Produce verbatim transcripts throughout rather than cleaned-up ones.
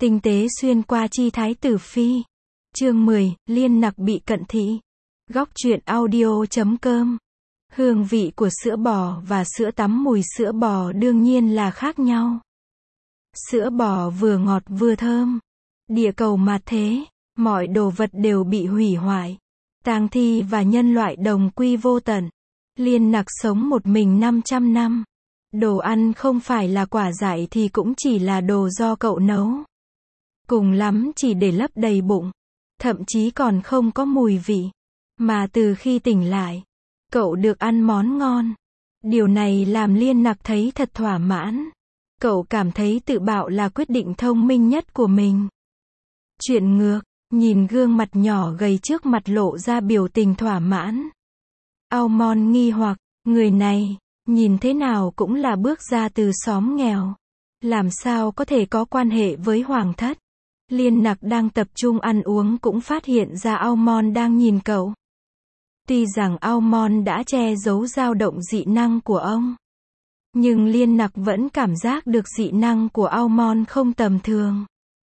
Tinh tế xuyên qua chi thái tử phi. Chương mười, Liên Nặc bị cận thị. Góc truyện audio chấm com. Hương vị của sữa bò và sữa tắm mùi sữa bò đương nhiên là khác nhau. Sữa bò vừa ngọt vừa thơm. Địa cầu mạt thế, mọi đồ vật đều bị hủy hoại. Tang thi và nhân loại đồng quy vô tận. Liên Nặc sống một mình năm trăm năm. Đồ ăn không phải là quả dại thì cũng chỉ là đồ do cậu nấu. Cùng lắm chỉ để lấp đầy bụng. Thậm chí còn không có mùi vị. Mà từ khi tỉnh lại, cậu được ăn món ngon. Điều này làm Liên Nặc thấy thật thỏa mãn. Cậu cảm thấy tự bạo là quyết định thông minh nhất của mình. Chuyện ngược, nhìn gương mặt nhỏ gầy trước mặt lộ ra biểu tình thỏa mãn. Almond nghi hoặc, người này, nhìn thế nào cũng là bước ra từ xóm nghèo. Làm sao có thể có quan hệ với hoàng thất? Liên Nặc đang tập trung ăn uống cũng phát hiện ra Almond đang nhìn cậu. Tuy rằng Almond đã che giấu dao động dị năng của ông, nhưng Liên Nặc vẫn cảm giác được dị năng của Almond không tầm thường.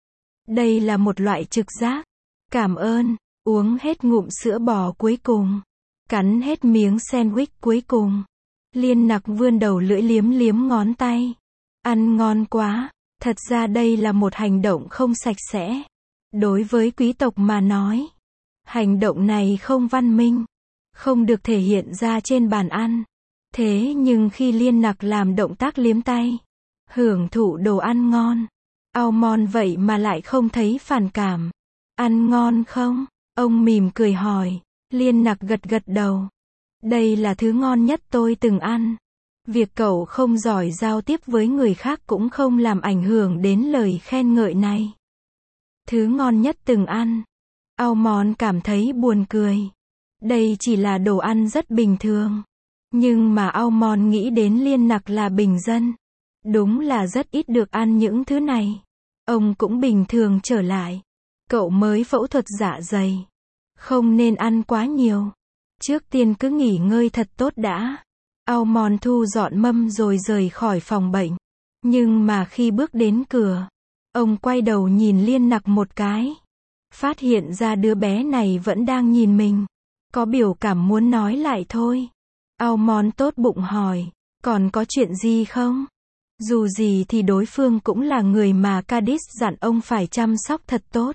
Đây là một loại trực giác. Cảm ơn, uống hết ngụm sữa bò cuối cùng. Cắn hết miếng sandwich cuối cùng. Liên Nặc vươn đầu lưỡi liếm liếm ngón tay. Ăn ngon quá. Thật ra đây là một hành động không sạch sẽ. Đối với quý tộc mà nói, hành động này không văn minh, không được thể hiện ra trên bàn ăn. Thế nhưng khi Liên Nặc làm động tác liếm tay, hưởng thụ đồ ăn ngon, Almond vậy mà lại không thấy phản cảm. Ăn ngon không? Ông mỉm cười hỏi. Liên Nặc gật gật đầu. Đây là thứ ngon nhất tôi từng ăn. Việc cậu không giỏi giao tiếp với người khác cũng không làm ảnh hưởng đến lời khen ngợi này. Thứ ngon nhất từng ăn. Almond cảm thấy buồn cười. Đây chỉ là đồ ăn rất bình thường. Nhưng mà Almond nghĩ đến Liên Nặc là bình dân. Đúng là rất ít được ăn những thứ này. Ông cũng bình thường trở lại. Cậu mới phẫu thuật dạ dày. Không nên ăn quá nhiều. Trước tiên cứ nghỉ ngơi thật tốt đã. Almond thu dọn mâm rồi rời khỏi phòng bệnh. Nhưng mà khi bước đến cửa, ông quay đầu nhìn Liên Nặc một cái. Phát hiện ra đứa bé này vẫn đang nhìn mình. Có biểu cảm muốn nói lại thôi. Almond tốt bụng hỏi, còn có chuyện gì không? Dù gì thì đối phương cũng là người mà Cadis dặn ông phải chăm sóc thật tốt.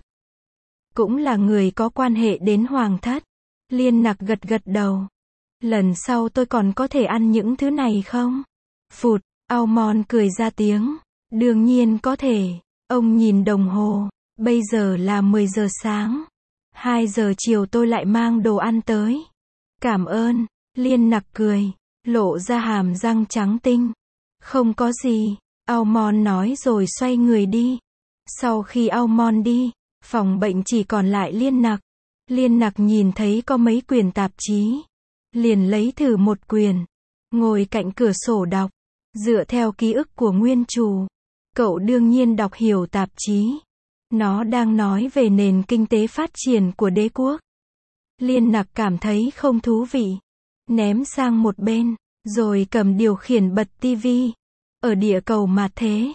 Cũng là người có quan hệ đến hoàng thất. Liên Nặc gật gật đầu. Lần sau tôi còn có thể ăn những thứ này không? Phụt, Almond cười ra tiếng. Đương nhiên có thể. Ông nhìn đồng hồ. Bây giờ là mười giờ sáng. hai giờ chiều tôi lại mang đồ ăn tới. Cảm ơn. Liên Nặc cười. Lộ ra hàm răng trắng tinh. Không có gì. Almond nói rồi xoay người đi. Sau khi Almond đi, phòng bệnh chỉ còn lại Liên Nặc. Liên Nặc nhìn thấy có mấy quyển tạp chí. Liền lấy thử một quyển. Ngồi cạnh cửa sổ đọc. Dựa theo ký ức của nguyên chủ, cậu đương nhiên đọc hiểu tạp chí. Nó đang nói về nền kinh tế phát triển của đế quốc. Liên Nặc cảm thấy không thú vị. Ném sang một bên. Rồi cầm điều khiển bật tivi. Ở địa cầu mạt thế,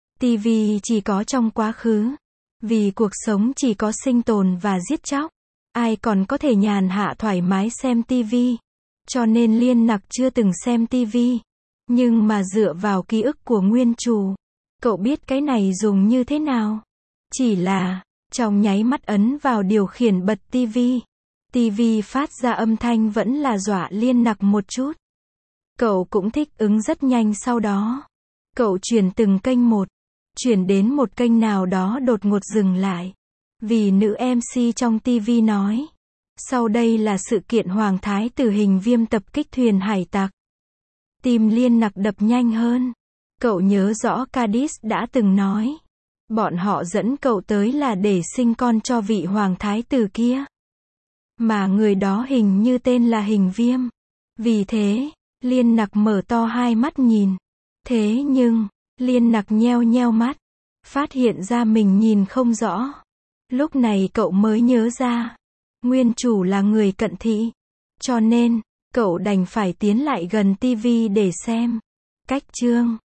tivi chỉ có trong quá khứ. Vì cuộc sống chỉ có sinh tồn và giết chóc. Ai còn có thể nhàn hạ thoải mái xem tivi. Cho nên Liên Nặc chưa từng xem tivi. Nhưng mà dựa vào ký ức của nguyên chủ, cậu biết cái này dùng như thế nào. Chỉ là, trong nháy mắt ấn vào điều khiển bật tivi. Tivi phát ra âm thanh vẫn là dọa Liên Nặc một chút. Cậu cũng thích ứng rất nhanh sau đó. Cậu chuyển từng kênh một. Chuyển đến một kênh nào đó đột ngột dừng lại. Vì nữ em xê trong tivi nói. Sau đây là sự kiện Hoàng Thái tử Hình Viêm tập kích thuyền hải tặc. Tim Liên Nặc đập nhanh hơn. Cậu nhớ rõ Cadis đã từng nói. Bọn họ dẫn cậu tới là để sinh con cho vị Hoàng Thái tử kia. Mà người đó hình như tên là Hình Viêm. Vì thế, Liên Nặc mở to hai mắt nhìn. Thế nhưng, Liên Nặc nheo nheo mắt. Phát hiện ra mình nhìn không rõ. Lúc này cậu mới nhớ ra. Nguyên chủ là người cận thị. Cho nên, cậu đành phải tiến lại gần tivi để xem. Cách chương